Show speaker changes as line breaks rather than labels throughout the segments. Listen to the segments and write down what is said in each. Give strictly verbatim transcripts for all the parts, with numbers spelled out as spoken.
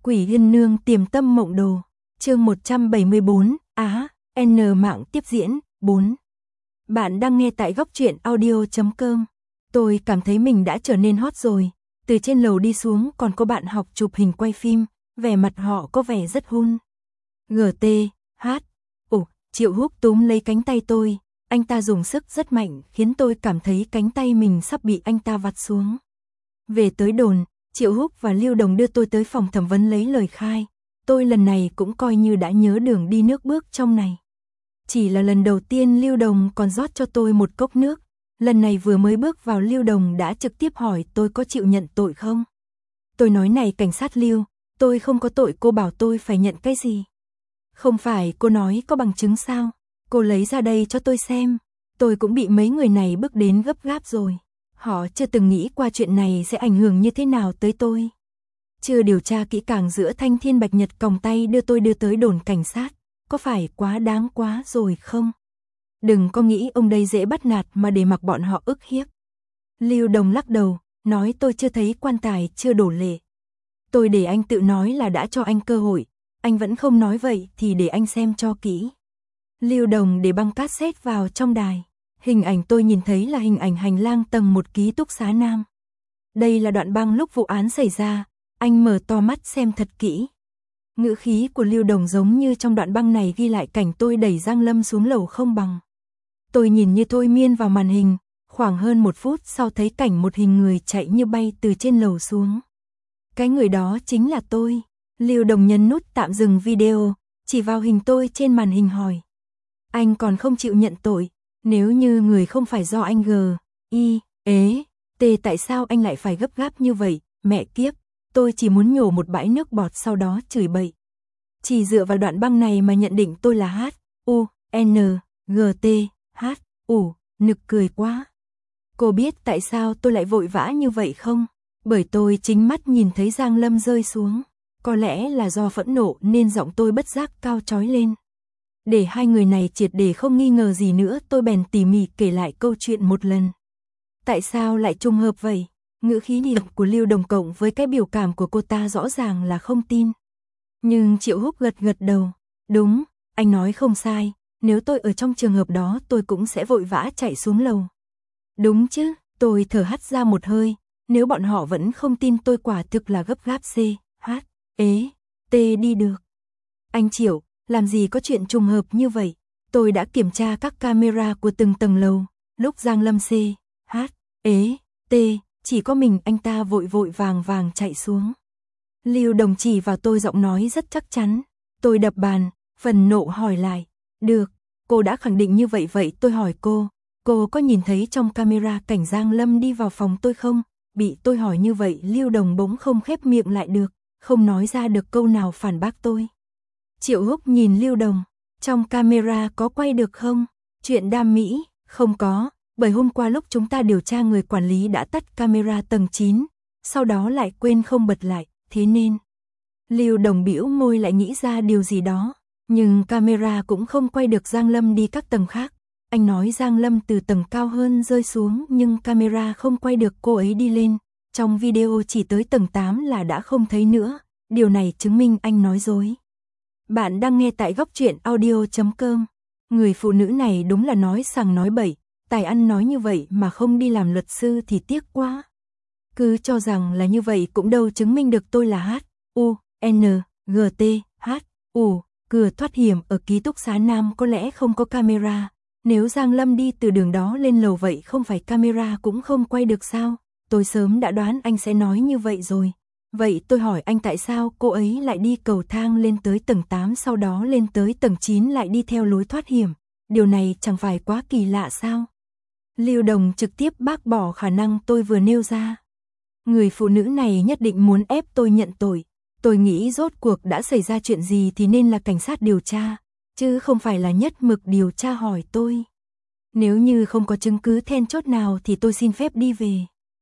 Quỷ Yên Nương Tiềm Tâm Mộng Đồ, chương một trăm bảy mươi bốn, Á, N mạng tiếp diễn, bốn. Bạn đang nghe tại góc truyện audio chấm com. Tôi cảm thấy mình đã trở nên hot rồi, từ trên lầu đi xuống còn có bạn học chụp hình quay phim, vẻ mặt họ có vẻ rất hun. giê tê, hát, ồ, Triệu Húc túm lấy cánh tay tôi, anh ta dùng sức rất mạnh khiến tôi cảm thấy cánh tay mình sắp bị anh ta vặt xuống. Về tới đồn, Triệu Húc và Lưu Đồng đưa tôi tới phòng thẩm vấn lấy lời khai. Tôi lần này cũng coi như đã nhớ đường đi nước bước trong này. Chỉ là lần đầu tiên Lưu Đồng còn rót cho tôi một cốc nước. Lần này vừa mới bước vào Lưu Đồng đã trực tiếp hỏi tôi có chịu nhận tội không. Tôi nói này cảnh sát Lưu, tôi không có tội, cô bảo tôi phải nhận cái gì. Không phải cô nói có bằng chứng sao, cô lấy ra đây cho tôi xem. Tôi cũng bị mấy người này bước đến gấp gáp rồi. Họ chưa từng nghĩ qua chuyện này sẽ ảnh hưởng như thế nào tới tôi. Chưa điều tra kỹ càng giữa Thanh Thiên Bạch Nhật còng tay đưa tôi đưa tới đồn cảnh sát, có phải quá đáng quá rồi không? Đừng có nghĩ ông đây dễ bắt nạt mà để mặc bọn họ ức hiếp. Lưu Đồng lắc đầu, nói tôi chưa thấy quan tài chưa đổ lệ. Tôi để anh tự nói là đã cho anh cơ hội, anh vẫn không nói vậy thì để anh xem cho kỹ. Lưu Đồng để băng cassette vào trong đài. Hình ảnh tôi nhìn thấy là hình ảnh hành lang tầng một ký túc xá nam. Đây là đoạn băng lúc vụ án xảy ra, anh mở to mắt xem thật kỹ. Ngữ khí của Lưu Đồng giống như trong đoạn băng này ghi lại cảnh tôi đẩy Giang Lâm xuống lầu không bằng. Tôi nhìn như thôi miên vào màn hình, khoảng hơn một phút sau thấy cảnh một hình người chạy như bay từ trên lầu xuống. Cái người đó chính là tôi. Lưu Đồng nhấn nút tạm dừng video, chỉ vào hình tôi trên màn hình hỏi. Anh còn không chịu nhận tội? Nếu như người không phải do anh G, I, ế, T tại sao anh lại phải gấp gáp như vậy, mẹ kiếp, tôi chỉ muốn nhổ một bãi nước bọt sau đó chửi bậy. Chỉ dựa vào đoạn băng này mà nhận định tôi là H, U, N, G, T, H, U, nực cười quá. Cô biết tại sao tôi lại vội vã như vậy không? Bởi tôi chính mắt nhìn thấy Giang Lâm rơi xuống, có lẽ là do phẫn nộ nên giọng tôi bất giác cao chói lên. Để hai người này triệt để không nghi ngờ gì nữa, tôi bèn tỉ mỉ kể lại câu chuyện một lần. Tại sao lại trùng hợp vậy? Ngữ khí niệm của Lưu Đồng cộng với cái biểu cảm của cô ta rõ ràng là không tin. Nhưng Triệu Húc gật gật đầu. Đúng, anh nói không sai, nếu tôi ở trong trường hợp đó tôi cũng sẽ vội vã chạy xuống lầu. Đúng chứ, tôi thở hắt ra một hơi, nếu bọn họ vẫn không tin tôi quả thực là gấp gáp C, H, ế, T đi được. Anh Triệu, làm gì có chuyện trùng hợp như vậy? Tôi đã kiểm tra các camera của từng tầng lầu, lúc Giang Lâm C, H, ế, T, chỉ có mình anh ta vội vội vàng vàng chạy xuống. Lưu Đồng chỉ vào tôi giọng nói rất chắc chắn. Tôi đập bàn, phần nộ hỏi lại. Được, cô đã khẳng định như vậy vậy tôi hỏi cô, cô có nhìn thấy trong camera cảnh Giang Lâm đi vào phòng tôi không? Bị tôi hỏi như vậy Lưu Đồng bỗng không khép miệng lại được, không nói ra được câu nào phản bác tôi. Triệu Húc nhìn Lưu Đồng, trong camera có quay được không? Chuyện đam mỹ, không có, bởi hôm qua lúc chúng ta điều tra người quản lý đã tắt camera tầng chín, sau đó lại quên không bật lại, thế nên. Lưu Đồng bĩu môi lại nghĩ ra điều gì đó, nhưng camera cũng không quay được Giang Lâm đi các tầng khác. Anh nói Giang Lâm từ tầng cao hơn rơi xuống nhưng camera không quay được cô ấy đi lên, trong video chỉ tới tầng tám là đã không thấy nữa, điều này chứng minh anh nói dối. Bạn đang nghe tại góc truyện audio chấm com. Người phụ nữ này đúng là nói sằng nói bậy, tài ăn nói như vậy mà không đi làm luật sư thì tiếc quá. Cứ cho rằng là như vậy cũng đâu chứng minh được tôi là H, U, N, G, T, H, U, cửa thoát hiểm ở ký túc xá nam có lẽ không có camera. Nếu Giang Lâm đi từ đường đó lên lầu vậy không phải camera cũng không quay được sao? Tôi sớm đã đoán anh sẽ nói như vậy rồi. Vậy tôi hỏi anh tại sao cô ấy lại đi cầu thang lên tới tầng tám sau đó lên tới tầng chín lại đi theo lối thoát hiểm? Điều này chẳng phải quá kỳ lạ sao? Lưu Đồng trực tiếp bác bỏ khả năng tôi vừa nêu ra. Người phụ nữ này nhất định muốn ép tôi nhận tội. Tôi nghĩ rốt cuộc đã xảy ra chuyện gì thì nên là cảnh sát điều tra, chứ không phải là nhất mực điều tra hỏi tôi. Nếu như không có chứng cứ then chốt nào thì tôi xin phép đi về.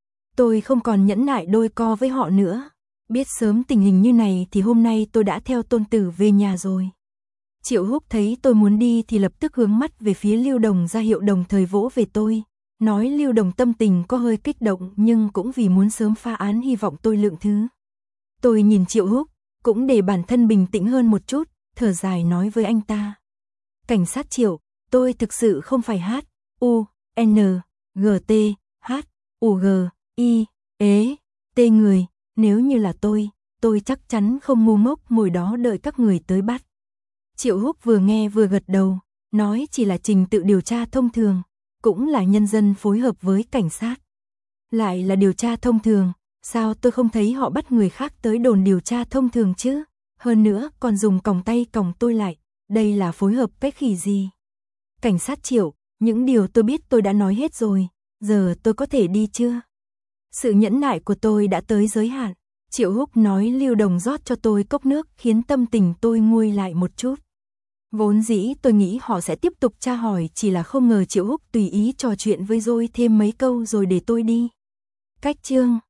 Tôi không còn nhẫn nại đôi co với họ nữa. Biết sớm tình hình như này thì hôm nay tôi đã theo tôn tử về nhà rồi. Triệu Húc thấy tôi muốn đi thì lập tức hướng mắt về phía Lưu Đồng ra hiệu đồng thời vỗ về tôi. Nói Lưu Đồng tâm tình có hơi kích động nhưng cũng vì muốn sớm phá án hy vọng tôi lượng thứ. Tôi nhìn Triệu Húc, cũng để bản thân bình tĩnh hơn một chút, thở dài nói với anh ta. Cảnh sát Triệu, tôi thực sự không phải H, U, N, G, T, H, U, G, I, ế, T người, nếu như là tôi, tôi chắc chắn không ngu ngốc ngồi đó đợi các người tới bắt. Triệu Húc vừa nghe vừa gật đầu, nói chỉ là trình tự điều tra thông thường, cũng là nhân dân phối hợp với cảnh sát. Lại là điều tra thông thường, sao tôi không thấy họ bắt người khác tới đồn điều tra thông thường chứ? Hơn nữa còn dùng còng tay còng tôi lại, đây là phối hợp cái khỉ gì? Cảnh sát Triệu, những điều tôi biết tôi đã nói hết rồi, giờ tôi có thể đi chưa? Sự nhẫn nại của tôi đã tới giới hạn. Triệu Húc nói Lưu Đồng rót cho tôi cốc nước khiến tâm tình tôi nguôi lại một chút. Vốn dĩ tôi nghĩ họ sẽ tiếp tục tra hỏi, chỉ là không ngờ Triệu Húc tùy ý trò chuyện với tôi thêm mấy câu rồi để tôi đi. Cách chương